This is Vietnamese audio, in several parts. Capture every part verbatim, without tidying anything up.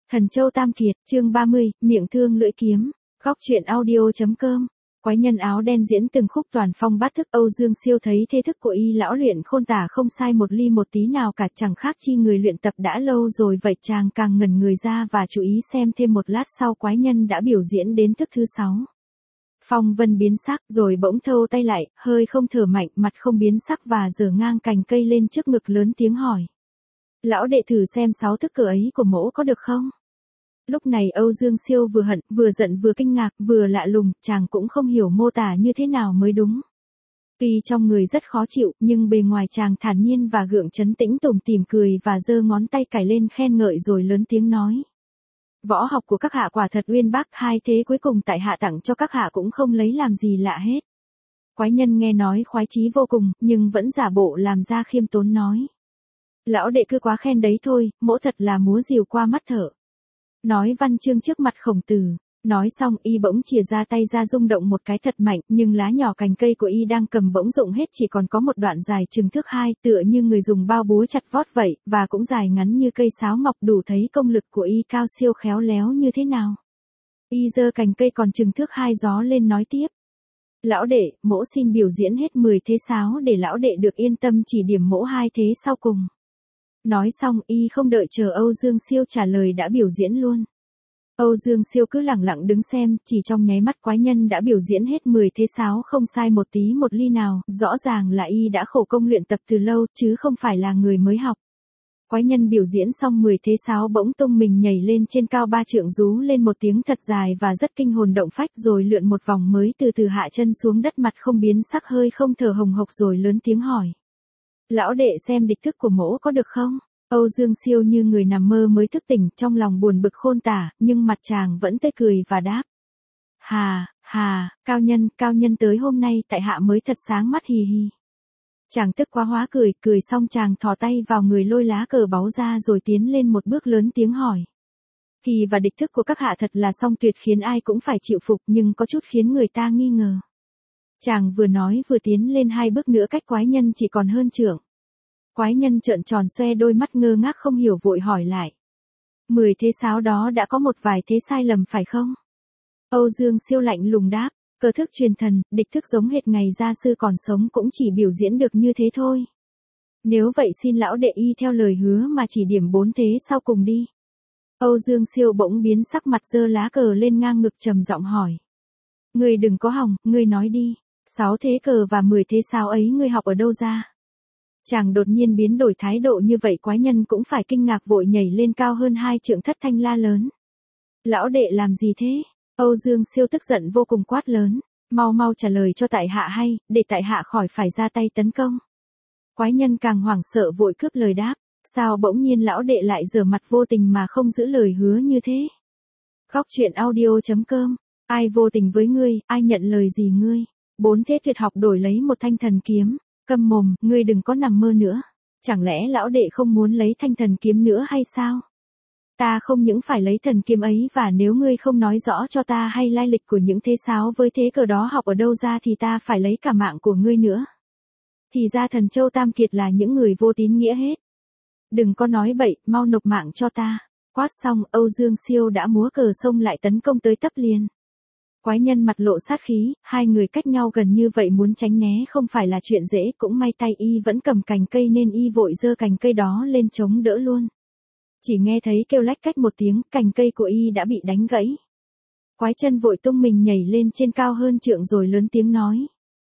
Thần Châu Tam Kiệt, chương ba mươi, miệng thương lưỡi kiếm, góc truyện audio.com. Quái nhân áo đen diễn từng khúc toàn phong bát thức. Âu Dương Siêu thấy thế thức của y lão luyện khôn tả không sai một ly một tí nào cả, chẳng khác chi người luyện tập đã lâu rồi vậy. Chàng càng ngẩn người ra và chú ý xem thêm một lát sau quái nhân đã biểu diễn đến thức thứ sáu. Phong vân biến sắc rồi bỗng thâu tay lại, hơi không thở mạnh, mặt không biến sắc và giở ngang cành cây lên trước ngực lớn tiếng hỏi. Lão đệ thử xem sáu thức cờ ấy của mỗ có được không? Lúc này Âu Dương Siêu vừa hận, vừa giận vừa kinh ngạc, vừa lạ lùng, chàng cũng không hiểu mô tả như thế nào mới đúng. Tuy trong người rất khó chịu, nhưng bề ngoài chàng thản nhiên và gượng trấn tĩnh, tủm tỉm cười và giơ ngón tay cài lên khen ngợi rồi lớn tiếng nói. Võ học của các hạ quả thật uyên bác, hai thế cuối cùng tại hạ tặng cho các hạ cũng không lấy làm gì lạ hết. Quái nhân nghe nói khoái chí vô cùng, nhưng vẫn giả bộ làm ra khiêm tốn nói. Lão đệ cứ quá khen đấy thôi, mỗ thật là múa rìu qua mắt thợ. Nói văn chương trước mặt Khổng Tử. Nói xong y bỗng chìa ra tay ra rung động một cái thật mạnh, nhưng lá nhỏ cành cây của y đang cầm bỗng rụng hết, chỉ còn có một đoạn dài chừng thước hai, tựa như người dùng bao búa chặt vót vậy, và cũng dài ngắn như cây sáo ngọc, đủ thấy công lực của y cao siêu khéo léo như thế nào. Y giơ cành cây còn chừng thước hai gió lên nói tiếp. Lão đệ, mỗ xin biểu diễn hết mười thế sáo để lão đệ được yên tâm chỉ điểm mỗ hai thế sau cùng. Nói xong y không đợi chờ Âu Dương Siêu trả lời đã biểu diễn luôn. Âu Dương Siêu cứ lẳng lặng đứng xem, chỉ trong nháy mắt quái nhân đã biểu diễn hết mười thế sáo không sai một tí một ly nào, rõ ràng là y đã khổ công luyện tập từ lâu, chứ không phải là người mới học. Quái nhân biểu diễn xong mười thế sáo bỗng tung mình nhảy lên trên cao ba trượng, rú lên một tiếng thật dài và rất kinh hồn động phách, rồi lượn một vòng mới từ từ hạ chân xuống đất, mặt không biến sắc, hơi không thở hồng hộc rồi lớn tiếng hỏi. Lão đệ xem địch thức của mỗ có được không? Âu Dương Siêu như người nằm mơ mới thức tỉnh, trong lòng buồn bực khôn tả, nhưng mặt chàng vẫn tươi cười và đáp. Hà, hà, cao nhân, cao nhân tới hôm nay tại hạ mới thật sáng mắt hì hì. Chàng tức quá hóa cười, cười xong chàng thò tay vào người lôi lá cờ báu ra rồi tiến lên một bước lớn tiếng hỏi. Kỳ và địch thức của các hạ thật là song tuyệt, khiến ai cũng phải chịu phục, nhưng có chút khiến người ta nghi ngờ. Chàng vừa nói vừa tiến lên hai bước nữa, cách quái nhân chỉ còn hơn trượng. Quái nhân trợn tròn xoe đôi mắt ngơ ngác không hiểu, vội hỏi lại. Mười thế sáo đó đã có một vài thế sai lầm phải không? Âu Dương Siêu lạnh lùng đáp. Cờ thức truyền thần, địch thức giống hệt ngày gia sư còn sống cũng chỉ biểu diễn được như thế thôi. Nếu vậy xin lão đệ y theo lời hứa mà chỉ điểm bốn thế sau cùng đi. Âu Dương Siêu bỗng biến sắc mặt, giơ lá cờ lên ngang ngực trầm giọng hỏi. Ngươi đừng có hòng, ngươi nói đi. Sáu thế cờ và mười thế sáo ấy ngươi học ở đâu ra? Chàng đột nhiên biến đổi thái độ như vậy, quái nhân cũng phải kinh ngạc, vội nhảy lên cao hơn hai trượng, thất thanh la lớn. Lão đệ làm gì thế? Âu Dương Siêu tức giận vô cùng quát lớn. Mau mau trả lời cho tại hạ hay, để tại hạ khỏi phải ra tay tấn công. Quái nhân càng hoảng sợ vội cướp lời đáp. Sao bỗng nhiên lão đệ lại giở mặt vô tình mà không giữ lời hứa như thế? Góc truyện audio.com. Ai vô tình với ngươi, ai nhận lời gì ngươi? Bốn thế tuyệt học đổi lấy một thanh thần kiếm. Câm mồm, ngươi đừng có nằm mơ nữa. Chẳng lẽ lão đệ không muốn lấy thanh thần kiếm nữa hay sao? Ta không những phải lấy thần kiếm ấy, và nếu ngươi không nói rõ cho ta hay lai lịch của những thế sáo với thế cờ đó học ở đâu ra thì ta phải lấy cả mạng của ngươi nữa. Thì ra Thần Châu Tam Kiệt là những người vô tín nghĩa hết. Đừng có nói bậy, mau nộp mạng cho ta. Quát xong Âu Dương Siêu đã múa cờ xông lại tấn công tới tấp liền. Quái nhân mặt lộ sát khí, hai người cách nhau gần như vậy muốn tránh né không phải là chuyện dễ, cũng may tay y vẫn cầm cành cây nên y vội giơ cành cây đó lên chống đỡ luôn. Chỉ nghe thấy kêu lách cách một tiếng, cành cây của y đã bị đánh gãy. Quái chân vội tung mình nhảy lên trên cao hơn trượng rồi lớn tiếng nói.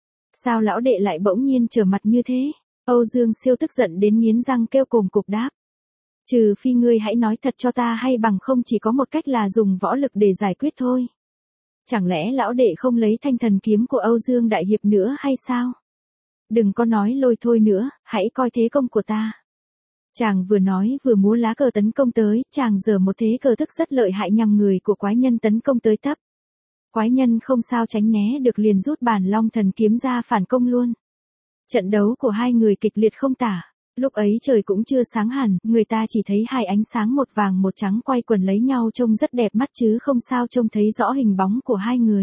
Sao lão đệ lại bỗng nhiên trở mặt như thế? Âu Dương Siêu tức giận đến nghiến răng kêu cồm cục đáp. Trừ phi ngươi hãy nói thật cho ta, hay bằng không chỉ có một cách là dùng võ lực để giải quyết thôi. Chẳng lẽ lão đệ không lấy thanh thần kiếm của Âu Dương Đại Hiệp nữa hay sao? Đừng có nói lôi thôi nữa, hãy coi thế công của ta. Chàng vừa nói vừa múa lá cờ tấn công tới, chàng giở một thế cờ thức rất lợi hại nhằm người của quái nhân tấn công tới tấp. Quái nhân không sao tránh né được, liền rút bản Long Thần kiếm ra phản công luôn. Trận đấu của hai người kịch liệt không tả. Lúc ấy trời cũng chưa sáng hẳn, người ta chỉ thấy hai ánh sáng một vàng một trắng quay quần lấy nhau trông rất đẹp mắt, chứ không sao trông thấy rõ hình bóng của hai người.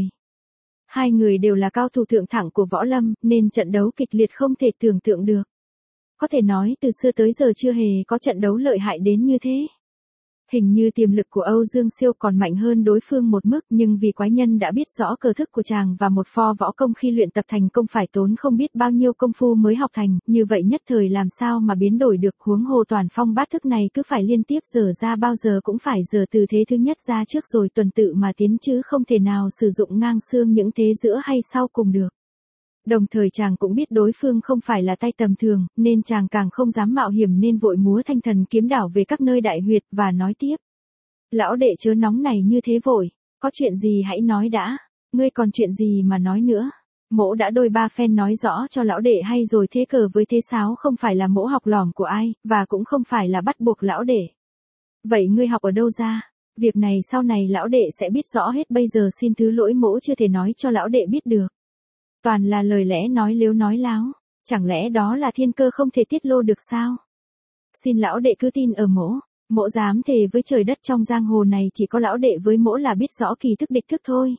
Hai người đều là cao thủ thượng thẳng của võ lâm, nên trận đấu kịch liệt không thể tưởng tượng được. Có thể nói từ xưa tới giờ chưa hề có trận đấu lợi hại đến như thế. Hình như tiềm lực của Âu Dương Siêu còn mạnh hơn đối phương một mức, nhưng vì quái nhân đã biết rõ cơ thức của chàng và một pho võ công khi luyện tập thành công phải tốn không biết bao nhiêu công phu mới học thành, như vậy nhất thời làm sao mà biến đổi được, huống hồ toàn phong bát thức này cứ phải liên tiếp dở ra, bao giờ cũng phải dở từ thế thứ nhất ra trước rồi tuần tự mà tiến chứ không thể nào sử dụng ngang xương những thế giữa hay sau cùng được. Đồng thời chàng cũng biết đối phương không phải là tay tầm thường, nên chàng càng không dám mạo hiểm nên vội múa thanh thần kiếm đảo về các nơi đại huyệt và nói tiếp. Lão đệ chớ nóng này như thế vội, có chuyện gì hãy nói đã, ngươi còn chuyện gì mà nói nữa. Mỗ đã đôi ba phen nói rõ cho lão đệ hay rồi, thế cờ với thế sáo không phải là mỗ học lỏm của ai, và cũng không phải là bắt buộc lão đệ. Vậy ngươi học ở đâu ra? Việc này sau này lão đệ sẽ biết rõ hết, bây giờ xin thứ lỗi mỗ chưa thể nói cho lão đệ biết được. Toàn là lời lẽ nói lếu nói láo, chẳng lẽ đó là thiên cơ không thể tiết lộ được sao? Xin lão đệ cứ tin ở mỗ, mỗ dám thề với trời đất trong giang hồ này chỉ có lão đệ với mỗ là biết rõ kỳ thức địch thức thôi.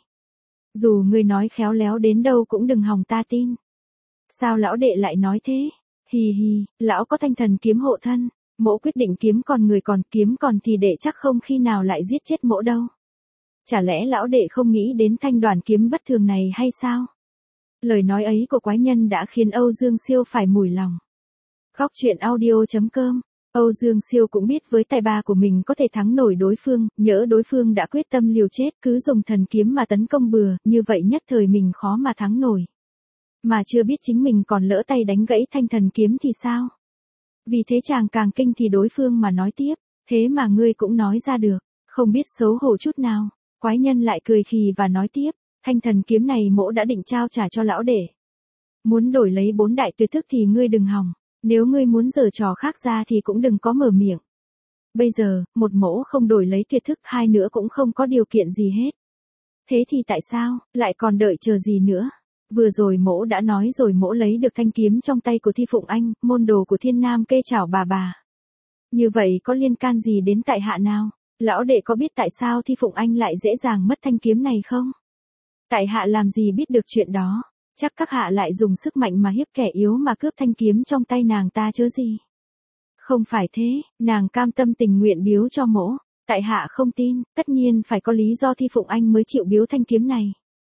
Dù người nói khéo léo đến đâu cũng đừng hòng ta tin. Sao lão đệ lại nói thế? Hì hì, lão có thanh thần kiếm hộ thân, mỗ quyết định kiếm còn người còn kiếm còn thì đệ chắc không khi nào lại giết chết mỗ đâu. Chả lẽ lão đệ không nghĩ đến thanh đoàn kiếm bất thường này hay sao? Lời nói ấy của quái nhân đã khiến Âu Dương Siêu phải mủi lòng. Góc truyện audio chấm com. Âu Dương Siêu cũng biết với tài ba của mình có thể thắng nổi đối phương, nhỡ đối phương đã quyết tâm liều chết cứ dùng thần kiếm mà tấn công bừa, như vậy nhất thời mình khó mà thắng nổi. Mà chưa biết chính mình còn lỡ tay đánh gãy thanh thần kiếm thì sao? Vì thế chàng càng kinh thì đối phương mà nói tiếp, thế mà ngươi cũng nói ra được, không biết xấu hổ chút nào. Quái nhân lại cười khì và nói tiếp, thanh thần kiếm này mỗ đã định trao trả cho lão đệ. Muốn đổi lấy bốn đại tuyệt thức thì ngươi đừng hòng. Nếu ngươi muốn giở trò khác ra thì cũng đừng có mở miệng. Bây giờ, một mỗ không đổi lấy tuyệt thức, hai nữa cũng không có điều kiện gì hết. Thế thì tại sao, lại còn đợi chờ gì nữa? Vừa rồi mỗ đã nói rồi, mỗ lấy được thanh kiếm trong tay của Thi Phụng Anh, môn đồ của Thiên Nam Kê Chảo bà bà. Như vậy có liên can gì đến tại hạ nào? Lão đệ có biết tại sao Thi Phụng Anh lại dễ dàng mất thanh kiếm này không? Tại hạ làm gì biết được chuyện đó. Chắc các hạ lại dùng sức mạnh mà hiếp kẻ yếu mà cướp thanh kiếm trong tay nàng ta chứ gì. Không phải thế, nàng cam tâm tình nguyện biếu cho mỗ. Tại hạ không tin, tất nhiên phải có lý do Thi Phụng Anh mới chịu biếu thanh kiếm này.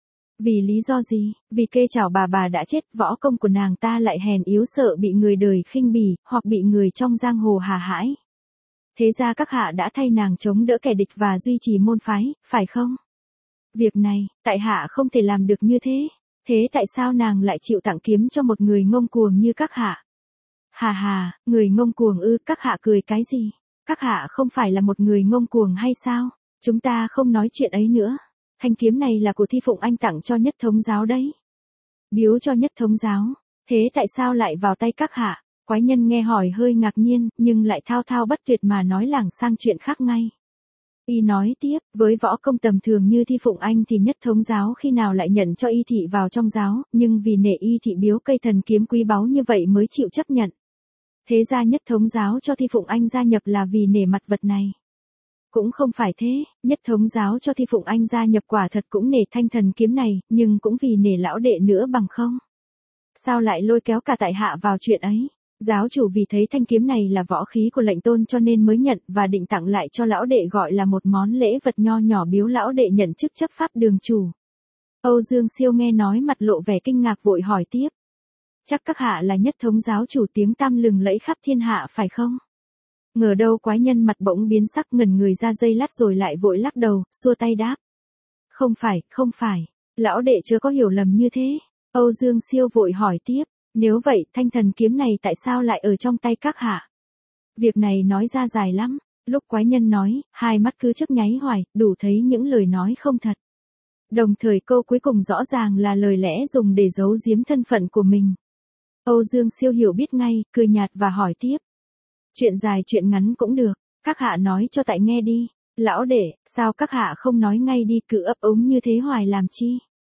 Vì lý do gì? Vì Kê Chảo bà bà đã chết, võ công của nàng ta lại hèn yếu, sợ bị người đời khinh bỉ, hoặc bị người trong giang hồ hà hãi. Thế ra các hạ đã thay nàng chống đỡ kẻ địch và duy trì môn phái, phải không? Việc này, tại hạ không thể làm được như thế. Thế tại sao nàng lại chịu tặng kiếm cho một người ngông cuồng như các hạ? Hà hà, người ngông cuồng ư? Các hạ cười cái gì? Các hạ không phải là một người ngông cuồng hay sao? Chúng ta không nói chuyện ấy nữa. Thanh kiếm này là của Thi Phụng Anh tặng cho Nhất Thống Giáo đấy. Biếu cho Nhất Thống Giáo. Thế tại sao lại vào tay các hạ? Quái nhân nghe hỏi hơi ngạc nhiên, nhưng lại thao thao bất tuyệt mà nói lảng sang chuyện khác ngay. Y nói tiếp, với võ công tầm thường như Thi Phụng Anh thì Nhất Thống Giáo khi nào lại nhận cho y thị vào trong giáo, nhưng vì nể y thị biếu cây thần kiếm quý báu như vậy mới chịu chấp nhận. Thế ra Nhất Thống Giáo cho Thi Phụng Anh gia nhập là vì nể mặt vật này. Cũng không phải thế, Nhất Thống Giáo cho Thi Phụng Anh gia nhập quả thật cũng nể thanh thần kiếm này, nhưng cũng vì nể lão đệ nữa bằng không. Sao lại lôi kéo cả tại hạ vào chuyện ấy? Giáo chủ vì thấy thanh kiếm này là võ khí của lệnh tôn cho nên mới nhận và định tặng lại cho lão đệ, gọi là một món lễ vật nho nhỏ biếu lão đệ nhận chức chấp pháp đường chủ. Âu Dương Siêu nghe nói mặt lộ vẻ kinh ngạc vội hỏi tiếp. Chắc các hạ là Nhất Thống Giáo chủ tiếng tăm lừng lẫy khắp thiên hạ phải không? Ngờ đâu quái nhân mặt bỗng biến sắc, ngẩn người ra giây lát rồi lại vội lắc đầu, xua tay đáp. Không phải, không phải, lão đệ chớ có hiểu lầm như thế. Âu Dương Siêu vội hỏi tiếp. Nếu vậy, thanh thần kiếm này tại sao lại ở trong tay các hạ? Việc này nói ra dài lắm. Lúc quái nhân nói, hai mắt cứ chớp nháy hoài, đủ thấy những lời nói không thật. Đồng thời câu cuối cùng rõ ràng là lời lẽ dùng để giấu giếm thân phận của mình. Âu Dương Siêu hiểu biết ngay, cười nhạt và hỏi tiếp. Chuyện dài chuyện ngắn cũng được, các hạ nói cho tại nghe đi. Lão đệ, sao các hạ không nói ngay đi, cứ ấp úng như thế hoài làm chi?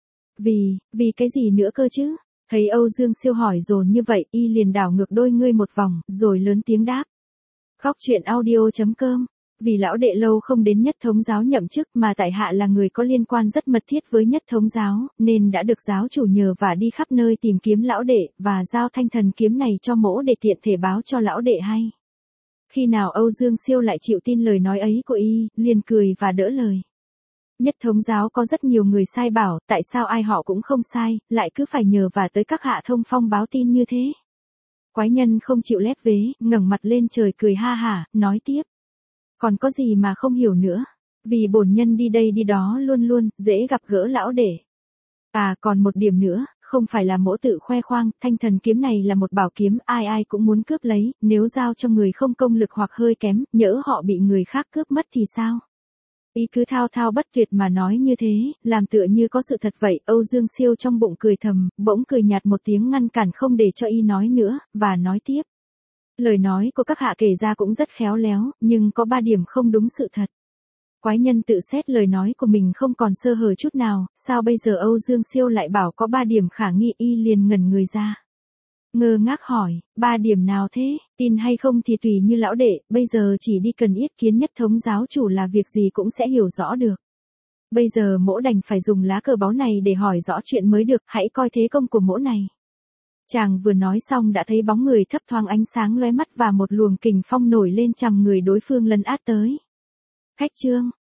Vì, vì cái gì nữa cơ chứ? Thấy Âu Dương Siêu hỏi dồn như vậy, y liền đảo ngược đôi ngươi một vòng, rồi lớn tiếng đáp. Góc truyện audio chấm com. Vì lão đệ lâu không đến Nhất Thống Giáo nhậm chức mà tại hạ là người có liên quan rất mật thiết với Nhất Thống Giáo, nên đã được giáo chủ nhờ và đi khắp nơi tìm kiếm lão đệ, và giao thanh thần kiếm này cho mỗ để tiện thể báo cho lão đệ hay. Khi nào Âu Dương Siêu lại chịu tin lời nói ấy của y, liền cười và đỡ lời. Nhất thống giáo có rất nhiều người sai bảo, tại sao ai họ cũng không sai, lại cứ phải nhờ và tới các hạ thông phong báo tin như thế. Quái nhân không chịu lép vế, ngẩng mặt lên trời cười ha hả, nói tiếp. Còn có gì mà không hiểu nữa, vì bổn nhân đi đây đi đó luôn luôn, dễ gặp gỡ lão để. À còn một điểm nữa, không phải là mỗ tự khoe khoang, thanh thần kiếm này là một bảo kiếm, ai ai cũng muốn cướp lấy, nếu giao cho người không công lực hoặc hơi kém, nhỡ họ bị người khác cướp mất thì sao? Ý cứ thao thao bất tuyệt mà nói như thế, làm tựa như có sự thật vậy, Âu Dương Siêu trong bụng cười thầm, bỗng cười nhạt một tiếng ngăn cản không để cho y nói nữa, và nói tiếp. Lời nói của các hạ kể ra cũng rất khéo léo, nhưng có ba điểm không đúng sự thật. Quái nhân tự xét lời nói của mình không còn sơ hở chút nào, sao bây giờ Âu Dương Siêu lại bảo có ba điểm khả nghi, y liền ngẩn người ra. Ngơ ngác hỏi, ba điểm nào thế, tin hay không thì tùy như lão đệ, bây giờ chỉ đi cần yết kiến nhất thống giáo chủ là việc gì cũng sẽ hiểu rõ được. Bây giờ mỗ đành phải dùng lá cờ báu này để hỏi rõ chuyện mới được, hãy coi thế công của mỗ này. Chàng vừa nói xong đã thấy bóng người thấp thoáng ánh sáng lóe mắt và một luồng kình phong nổi lên chằm người đối phương lấn át tới. Khách trương,